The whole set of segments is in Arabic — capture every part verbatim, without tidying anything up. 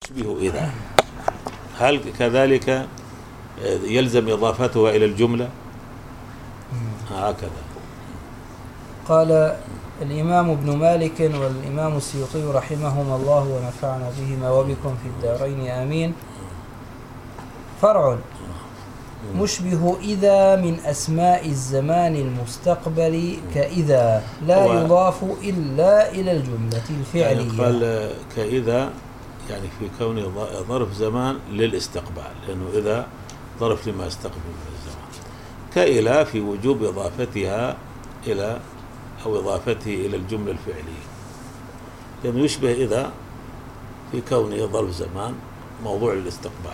تشبه إذا، هل كذلك يلزم إضافتها إلى الجملة؟ هكذا قال الإمام ابن مالك والإمام السيوطي رحمهما الله ونفعنا بهما وبكم في الدارين آمين. فرع: مشبه إذا من أسماء الزمان المستقبل كإذا لا يضاف إلا إلى الجملة الفعلية. يعني قال كإذا يعني في كونه ظرف زمان للاستقبال، لأنه إذا ظرف لما استقبل من الزمان، كإلى في وجوب إضافتها إلى أو إضافته إلى الجملة الفعلية، لأنه يشبه إذا في كونه ظرف زمان موضوع للاستقبال.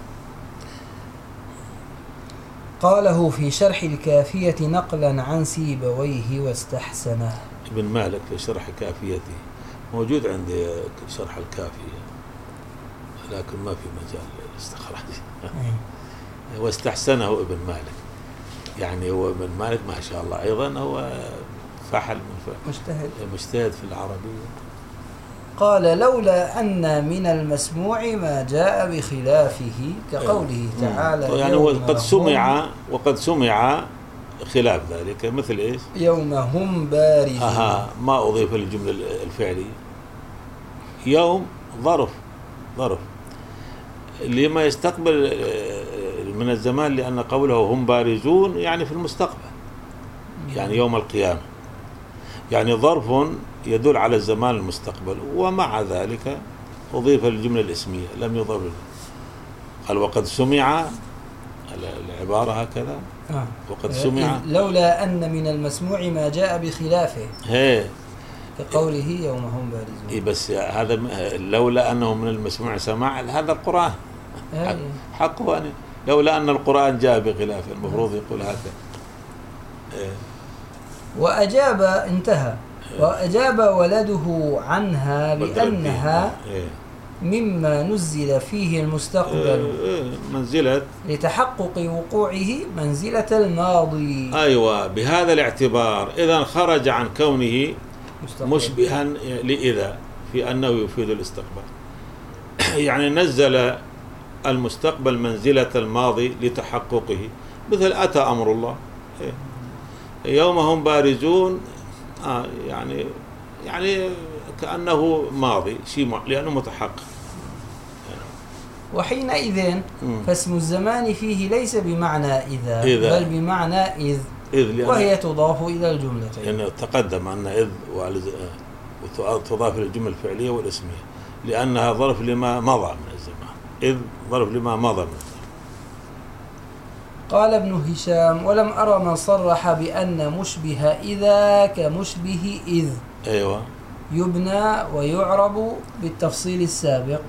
قاله في شرح الكافية نقلا عن سيبويه واستحسنه. ابن مالك في شرح كافيته موجود عندي شرح الكافية، لكن ما في مجال الاستخراج. واستحسنه ابن مالك، يعني هو ابن مالك ما شاء الله أيضا هو فحل من مجتهد مجتهد في العربية. قال لولا أن من المسموع ما جاء بخلافه كقوله تعالى يعني وقد سمع وقد سمع خلاف ذلك، مثل إيش؟ يوم هم بارزون. أها ما أضيف للجملة الفعلية. يوم ظرف ظرف لما يستقبل من الزمان، لأن قوله هم بارزون يعني في المستقبل، يعني يوم القيامة، يعني ظرف يدل على الزمان المستقبل، ومع ذلك أضيف للجملة الاسمية لم يضاف. قال وقد سمع، العبارة هكذا آه. وقد سمع لولا أن من المسموع ما جاء بخلافه هي كقوله يوم هم بارزون. إيه بس هذا لولا أنه من المسموع سماع هذا القرآن حق حقه أن لولا أن القرآن جاء بخلافه المفروض يقول هكذا. إيه. وأجاب انتهى إيه. وأجاب ولده عنها بأنها إيه. مما نزل فيه المستقبل إيه. منزلة لتحقق وقوعه منزلة الماضي. أيوة بهذا الاعتبار إذا خرج عن كونه مستقبل. مشبها لإذا في أنه يفيد الاستقبال. يعني نزل المستقبل منزلة الماضي لتحققه، مثل أتى أمر الله إيه. يوم هم بارزون آه يعني يعني كأنه ماضي شيء لأنه متحقق. وحينئذ فاسم الزمان فيه ليس بمعنى إذا, إذا. بل بمعنى إذ, إذ وهي تضاف إلى الجملتين. يعني تقدم أن إذ وتضاف إلى الجملة الفعلية والاسمية، لأنها ظرف لما مضى من الزمان، إذ ظرف لما مضى من الزمان. قال ابن هشام ولم أرى من صرح بأن مشبه إذا كمشبه إذ أيوة يبنى ويعرب بالتفصيل السابق.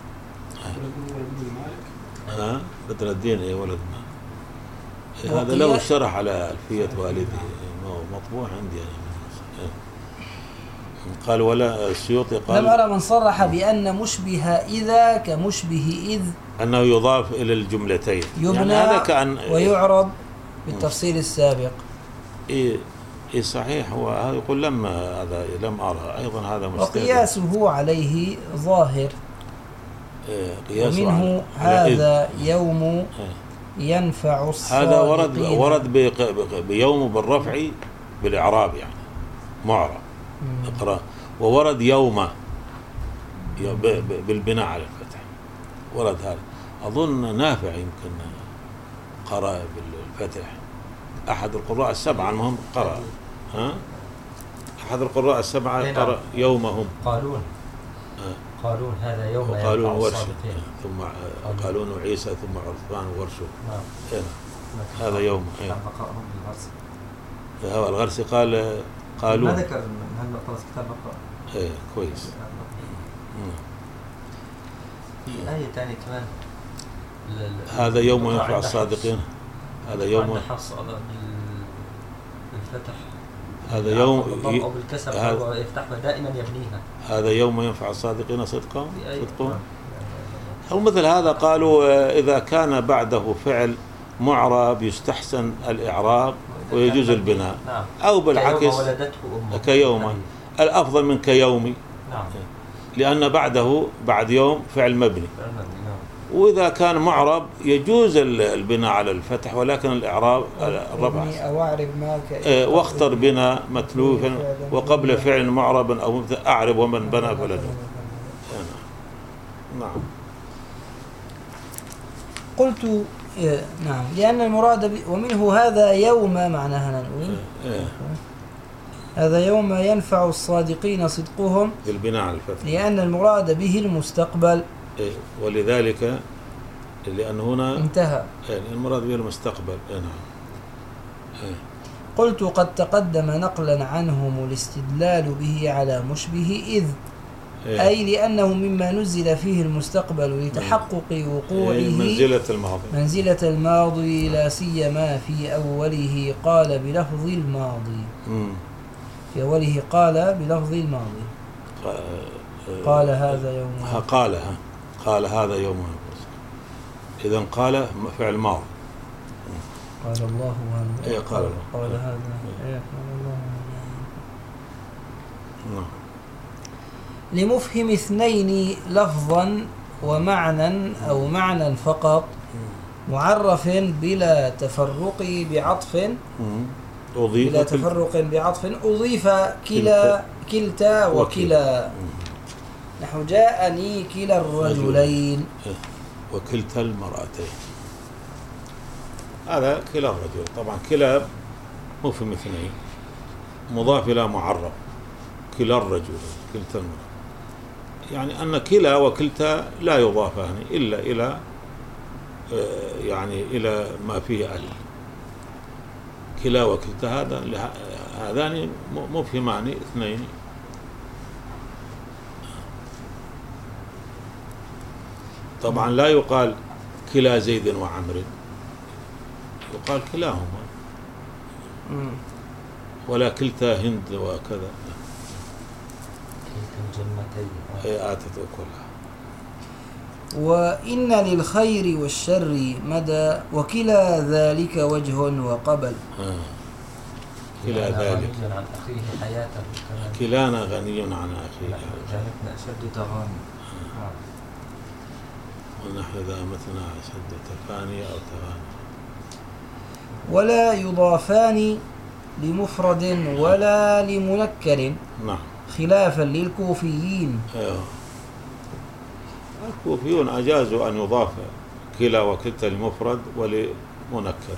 ها بدر الدين أي ولد ما إيه هذا لو شرح على ألفية والده مطبوع عندي أنا. قال ولا السيوطي قال لم أرى من صرح بأن مشبه إذا كمشبه إذ أنه يضاف إلى الجملتين، يبنى يعني هذا كأن ويعرب بالتفصيل السابق. إيه إيه صحيح، هو هذا يقول لما هذا لم أرى أيضا هذا مستهدف، وقياسه عليه ظاهر. إيه ومنه هذا يوم إيه ينفع الصادقين. هذا ورد ورد بيوم بالرفع بالإعراب يعني معرب اقرأ، وورد يوم بالبناء على الفتح ورد هذا. أظن نافع يمكن قرأ بالفتح، أحد القراء السبعة المهم قرأ ها أحد القراء السبعة قرأ يومهم. قالون آه. قالون هذا يوم قالون ورشه ثم قالون وعيسى ثم عرفان ورشه آه. هذا يوم كان بقاءهم بالغرس. هو الغرسي قال قالون ما ذكر من هالنقطة كتاب بقاء. ايه كويس. في آية ثانية كمان هذا يوم ينفع الصادقين، هذا يوم بالفتح هذا يوم أو بالكسر أو يفتحها دائما يبنيها. هذا يوم ينفع الصادقين صدقهم صدقهم أو مثل هذا. قالوا إذا كان بعده فعل معرب يستحسن الإعراب ويجوز البناء، نعم. أو بالعكس كيوم ولدته أمه كيوم الأفضل من كيومي. نعم. لأن بعده بعد يوم فعل مبني. وإذا كان معرب يجوز البناء على الفتح، ولكن الإعراب الرفع. أو أعرب ما ك... واختر بنا متلوفا وقبل فعل معرب أو مبتدأ أعرب ومن بنى فلده. نعم. قلت نعم لأن المراد ب... ومنه هذا يوم معناها نقول هذا يوم ينفع الصادقين صدقهم بالبناء على الفتح، لأن المراد به المستقبل. ولذلك لأن هنا انتهى المراد به المستقبل. نعم. قلت قد تقدم نقلا عنهم الاستدلال به على مشبه إذ إيه؟ أي لأنه مما نزل فيه المستقبل لتحقق وقوعه إيه منزلة الماضي منزلة الماضي لا سيما في أوله قال بلفظ الماضي مم. في أوله قال بلفظ الماضي قال هذا يوم قال قال هذا يوم إذن قال فعل ماضي. قال الله إيه قال الله قال هذا إيه قال الله. نعم. لمفهم اثنين لفظا ومعنى أو معنى فقط معرف بلا تفرق بعطف أضيف بلا تفرق بعطف أضيف كلا كلتا وكلا نحو جاءني كلا الرجلين وكلتا المرأتين. هذا كلا الرجل. طبعا كلا مفهم اثنين مضاف إلى معرف كلا الرجل كلتا المرأة، يعني أن كلا وكلتا لا يضافان إلا إلى يعني إلى ما فيه ال. كلا وكلتا هذا هذان مفهمان اثنين. طبعا لا يقال كلا زيد وعمر، يقال كلاهما، ولا كلتا هند وكذا. هي آتت أكلها. وإن للخير والشر مدى وكلا ذلك وجه وقبل. آه. كلا ذلك عن أخيه حياته كلانا غني عن أخيه جانبنا أشد تغاني آه. ونحن ذا مثلنا أشد تفاني أو تغاني. ولا يضافان لمفرد ولا لمنكر. نعم. خلافا للكوفيين. أيوه. الكوفيون أجازوا أن يضاف كلا وكلتا لمفرد ولمنكر،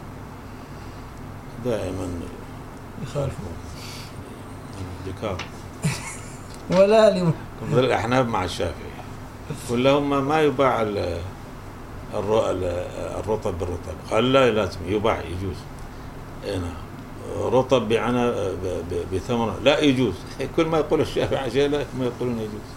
دائما يخالفون ذكار. ولا لم مثل الأحناف مع الشافعي كلهم ما يباع الرطب بالرطب، قال لا لازم يباع يجوز. هنا رطب بعنا بثمره لا يجوز. كل ما يقول الشافعي شيء لا ما يقولون يجوز.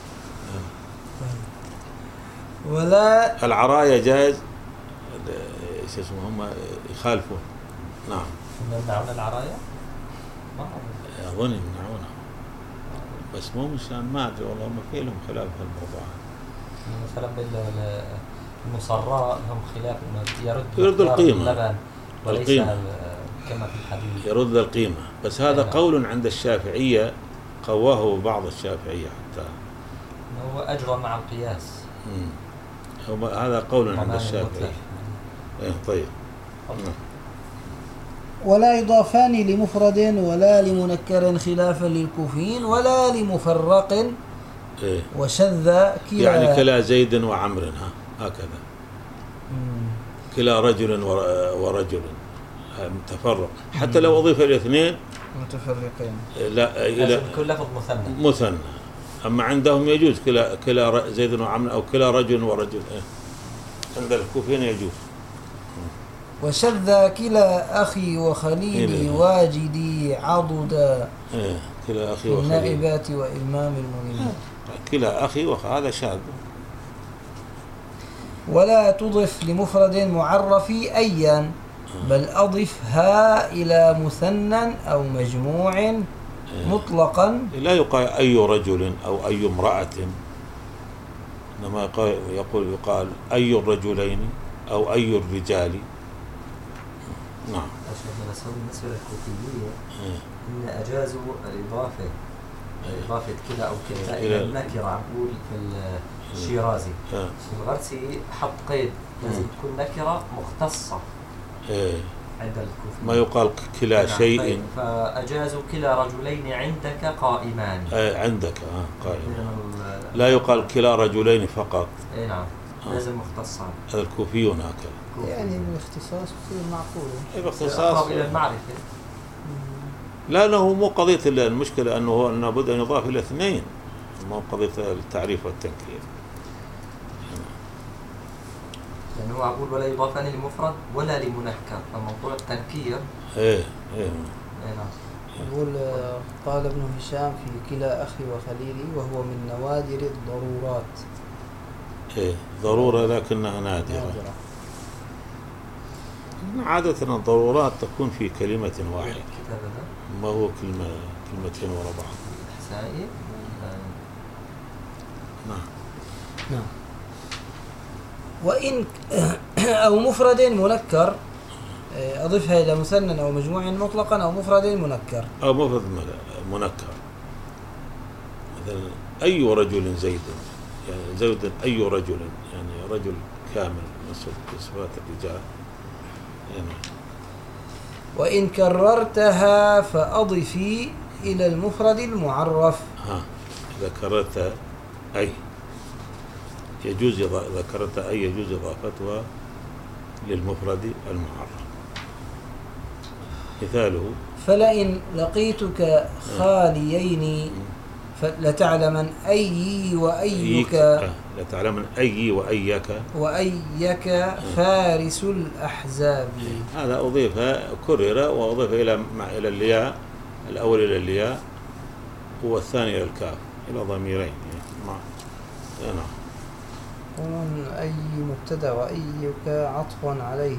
ولا العرايا جائز ايش اسمه هم يخالفون. نعم. يمنعون العرايا؟ ما اظن يمنعونها بس مو مشان ما ادري والله ما في لهم خلاف في الموضوع. مثلا بالمصراء لهم خلاف انه يرد يرد القيمه اللبن وليس القيمة. كما في الحديث يرد القيمه، بس هذا يعني قول عند الشافعيه قواه بعض الشافعيه حتى هو اجرى مع القياس. امم هذا قول عند الشافعيه. ايه طيب. ولا يضافان لمفرد ولا لمنكر خلافا للكوفيين ولا لمفرق. إيه؟ وشذ كلا يعني كلا زيد وعمر ها هكذا. مم. كلا رجل ورجل متفرق حتى لو أضيف الاثنين متفرقين لا إلى كل لفظ مثنى مثنى. أما عندهم يجوز كلا كلا زيد وعمر أو كلا رجل ورجل. إيه؟ عند الكوفيين يجوز. وشذ كلا أخي وخليلي إيه؟ واجدي عضدا. إيه؟ كلا أخي وخليلي النائبات وإمام المؤمنين. كلا أخي وهذا شاذ. ولا تضف لمفرد معرف أيا بل أضفها إلى مثنى أو مجموع مطلقا. لا يقال أي رجل أو أي امرأة، إنما يقول يقال أي الرجلين أو أي الرجال. نعم. بالنسبة للكوفيين إن أجازوا الإضافة إضافة كلا أو كلا إلى إلى النكرة. عم بقول في الشيرازي آه. الغرسي حط قيد لازم تكون نكرة مختصة إيه. عند الكوفيين. ما يقال كلا نعم. شيء. فأجازوا كلا رجلين عندك قائمان. آه عندك آه قائم. ال- لا يقال كلا رجلين فقط. اي نعم آه. لازم مختصا. هذا الكوفيون هكذا. يعني بالاختصاص يصير معقول. إيه باختصاص. أقرب إلى المعرفة. لا لا هو مو قضية المشكلة أنه هو أنه بد أن يضاف إلى اثنين، مو قضية التعريف والتنكير. يعني هو أقول ولا يضافان لمفرد ولا لمنكر، فموضوع التنكير. إيه إيه. اي نعم. يقول آه، قال ابن هشام في كلا أخي وخليلي وهو من نوادر الضرورات. إيه ضرورة لكنها نادرة. نادرة. عادة الضرورات تكون في كلمة واحدة، الكتاب هذا ما هو كلمة كلمتين ورا بعض. الإحسائي. نعم. نعم. وإن أو مفرد منكر أضفها إلى مثنى أو مجموع مطلقا أو مفرد منكر. أو مفرد منكر، مثلا أي رجل زيد، يعني زيد أي رجل، يعني رجل كامل نصف صفات الرجال يعني. وإن كررتها فأضفي إلى المفرد المعرف. ها إذا كررت أي يجوز إذا كررت أي يجوز إضافتها للمفرد المعرف. مثاله فلئن لقيتك خاليين فلتعلمن أي وأيك لتعلمن أي وأيك وأيك فارس الأحزاب. هذا أضيف كرر وأضيف إلى مع إلى الياء، الأول إلى الياء والثاني إلى الكاف، إلى ضميرين مع نعم. ومن أي مبتدأ وأيك عطف عليه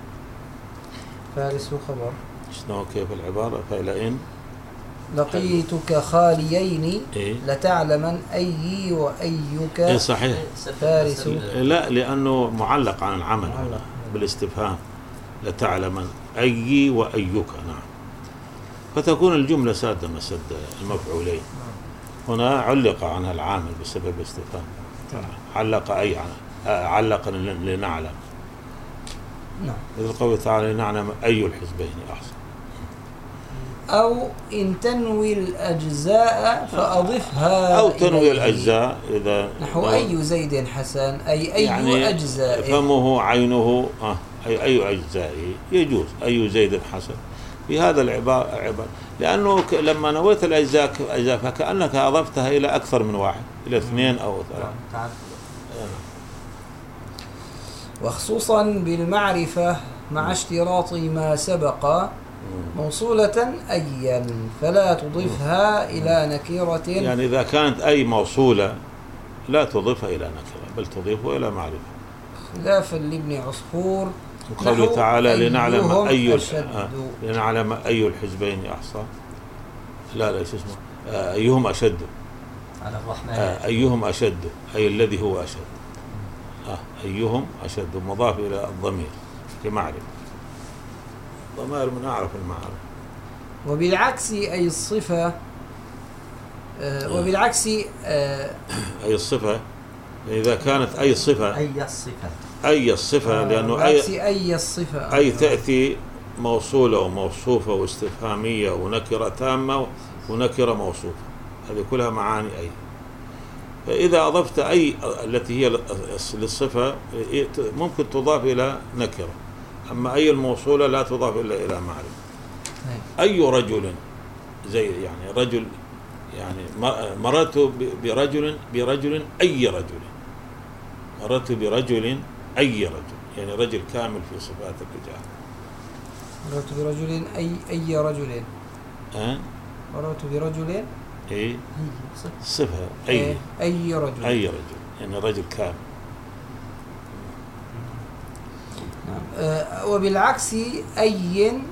فارس خبر. شنو كيف العبارة؟ فلئن لقيتك خاليين إيه؟ لتعلمن أي وأيك إيه صحيح. فارس. لا لأنه معلق عن العمل معلق. بالاستفهام، لتعلمن أي وأيك. نعم. فتكون الجملة سادة مسد المفعولين. هنا علق عنها العامل بسبب استفهام، علق أي عنها، علق لنعلم. نعم. مثل قوله تعالى لنعلم أي الحزبين أحسن. أو إن تنوي الأجزاء فأضفها أو تنوي إليه. الأجزاء إذا نحو أي زيد حسن أي أي يعني أجزاء فمه عينه آه أي أي أجزائه يجوز أي زيد حسن في هذا العبارة عبارة، لأنه لما نويت الأجزاء أجزاء فكأنك أضفتها إلى أكثر من واحد، إلى اثنين أو ثلاثة. وخصوصا بالمعرفة مع اشتراط ما سبق موصولة أيا فلا تضيفها إلى نكرة. يعني إذا كانت أي موصولة لا تضيفها إلى نكرة بل تضيفها إلى معرفة، خلافا لابن عصفور قوله تعالى لنعلم أي أشد. لنعلم أي الحزبين أحصى. لا لا شو اسمه آه أيهم أشد على الرحمن. آه أيهم أشد أي الذي هو أشد. آه أيهم أشد مضاف إلى الضمير كمعرفة، ضمير من أعرف المعارف. وبالعكس أي الصفة آه وبالعكس آه أي الصفة إذا كانت أي الصفة أي الصفة أي الصفة لأنه أي أي الصفة أي تأتي موصولة وموصوفة واستفهامية ونكرة تامة ونكرة موصوفة، هذه كلها معاني أي. فإذا أضفت أي التي هي للصفة ممكن تضاف إلى نكرة، أما أي الموصولة لا تضاف إلا إلى معرفة. أي رجل زي يعني رجل، يعني مررت برجل برجل أي رجل، مررت برجل أي رجل، يعني رجل كامل في صفات الرجال. مررت برجل أي أي رجل. أه؟ مررت برجل أي صفة أي أي رجل أي رجل يعني رجل كامل. أه وبالعكس أي أه.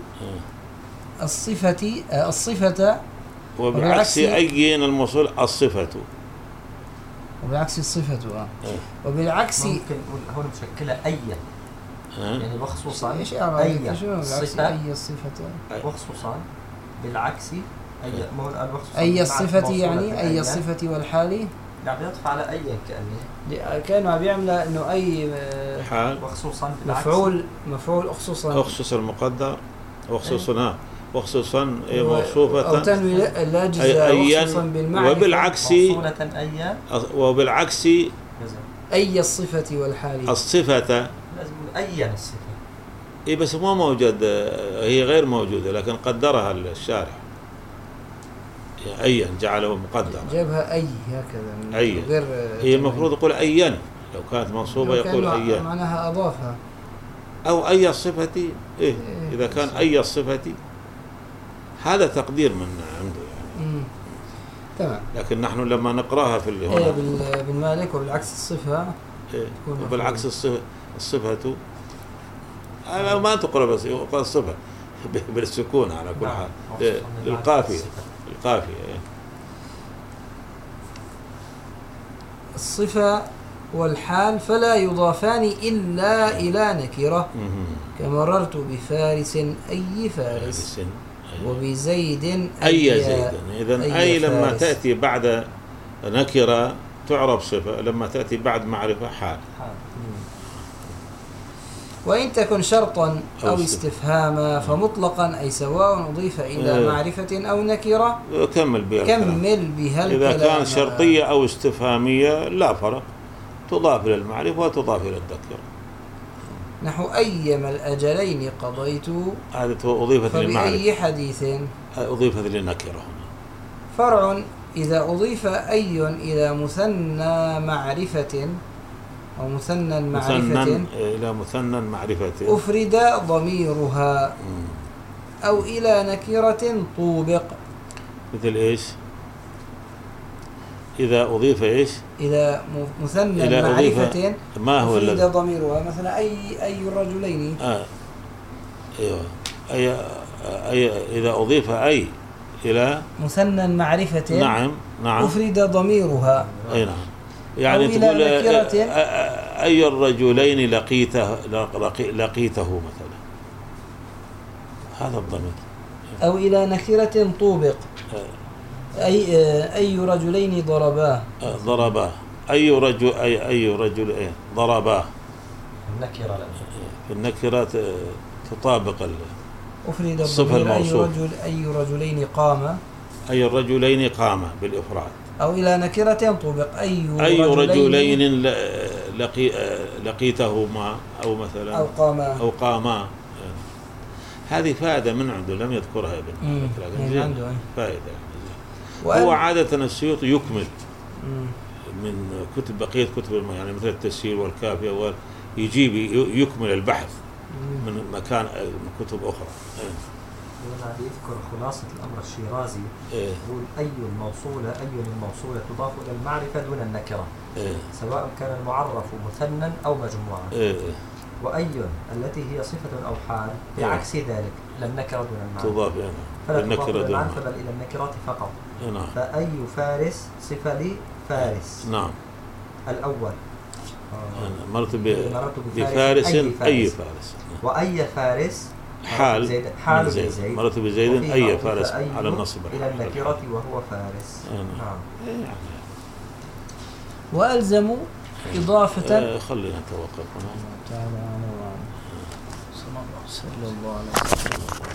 الصفة أه الصفة وبالعكس أي الموصول الصفة وبالعكس الصفة أه. أه. وبالعكس ممكن هون مشكلة أي أه. يعني وخصوصا أي أي الصفة الصفة أي الصفة وخصوصا بالعكس أي مو الآن مخصوص أي الصفة يعني أي الصفة والحال يعني يطفى على أي كأنه كانوا عم يعمل إنه أي حال مخصوصا بالعكس مفعول مفعول خصوصا أخصص المقدر وخصوصا وخصوصا و- موصوفة أو تنوي اللاجزة أيا خصوصا بالمعرفة وبالعكس موصولة أي وبالعكس لازم أي الصفة والحال الصفة لازم أي الصفة إيه بس مو موجود، هي غير موجودة لكن قدرها الشارع أيا جعله مقدر. جابها أي هكذا أي. غير هي المفروض يقول أيا، لو كانت منصوبة لو يقول كان أيا معناها أضافها أو أي الصفة. إيه إذا كان أي الصفة هذا تقدير من عنده يعني. مم. تمام. لكن نحن لما نقراها في إيه هنا بال- بالمالك وبالعكس الصفة إيه تكون وبالعكس الصفة الصفة أنا ما تقرأ بس يقرأ الصفة بالسكون على كل نعم. حال موصوفاً للقافية بالصفة. القافية. إيه. الصفة والحال فلا يضافان إلا إلى نكرة مهم. كمررت بفارس أي فارس بالسن. أي. وبزيد أي زيد. إذن أي أي لما فارس. تأتي بعد نكرة تعرب صفة، لما تأتي بعد معرفة حال. حال. وإن تكن شرطا أو أو استف- استفهاما فمطلقا أي سواء أضيف إلى إيه. معرفة أو نكرة كمل بها الكلام. كمل بها إذا الكلام. كانت شرطية أو استفهامية لا فرق، تضاف إلى المعرفة وتضاف إلى الذكر. نحو أيما الأجلين قضيت هذه أضيفت للمعرفة، فبأي حديث. أضيفت للنكرة هنا. فرع إذا أضيف أي إلى مثنى معرفة أو مثنى معرفة مثنى إلى مثنى معرفة أفرد ضميرها مم. أو إلى نكرة طوبق. مثل إيش؟ إذا أضيف إيش؟ إلى م- مثنى إذا أضيف معرفة ما هو أفرد الذي ضميرها مثلا أي أي الرجلين آه. أيوه أي أي إذا أضيف أي إلى مثنى معرفة نعم نعم أفرد ضميرها أي نعم، يعني أو إلى تقول آه، نكرة. آه، آه، أي الرجلين لقيته لقي- لقيته مثلا، هذا الضمير. أو إلى نكرة طوبق آه، أي أي رجلين ضرباه آه، ضرباه أي رجل أي أي رجل إيه ضرباه. النكرة لأنه. في النكرات آه، تطابق ال- أفرد الصفة الضمير أي الموصوف. رجل أي رجلين قام أي الرجلين قام بالإفراد. أو إلى نكرة طوبق أي, أي رجلين ل- لقي لقيتهما أو مثلا أو قاما أو قاما. هذه فائدة من عنده لم يذكرها ابن مم. مالك، لكن من زين. عنده، أي. فائدة. وأن- هو عادة السيوطي يكمل مم. من كتب بقية كتب الم- يعني مثل التسهيل والكافية ويجيب ي- يكمل البحث مم. من مكان من كتب أخرى. إيه. هنا يذكر خلاصة الأمر الشيرازي إيه. يقول أي الموصولة أي الموصولة تضاف إلى المعرفة دون النكرة إيه. سواء كان المعرف مثنى أو مجموعا. إيه. وأي التي هي صفة أو حال إيه. بعكس ذلك للنكرة دون المعرفة تضاف يعني فلا تضاف بالنكرة إلى دون المعرفة المعرفة. بل إلى النكرات فقط. إيه. نعم فأي فارس صفة لفارس نعم. الأول أنا مرت ب- مررت بفارس أي أي فارس. فارس. وأي فارس حال زيد حال من زيد. زيد مرت بزيد وفيه أي أضيف فارس أي على النصب إلى النكرة وهو فارس. آه، نعم. نعم. إيه يعني وألزموا إضافة آه، خلينا نتوقف هنا. تعالى على صلى الله عليه وسلم.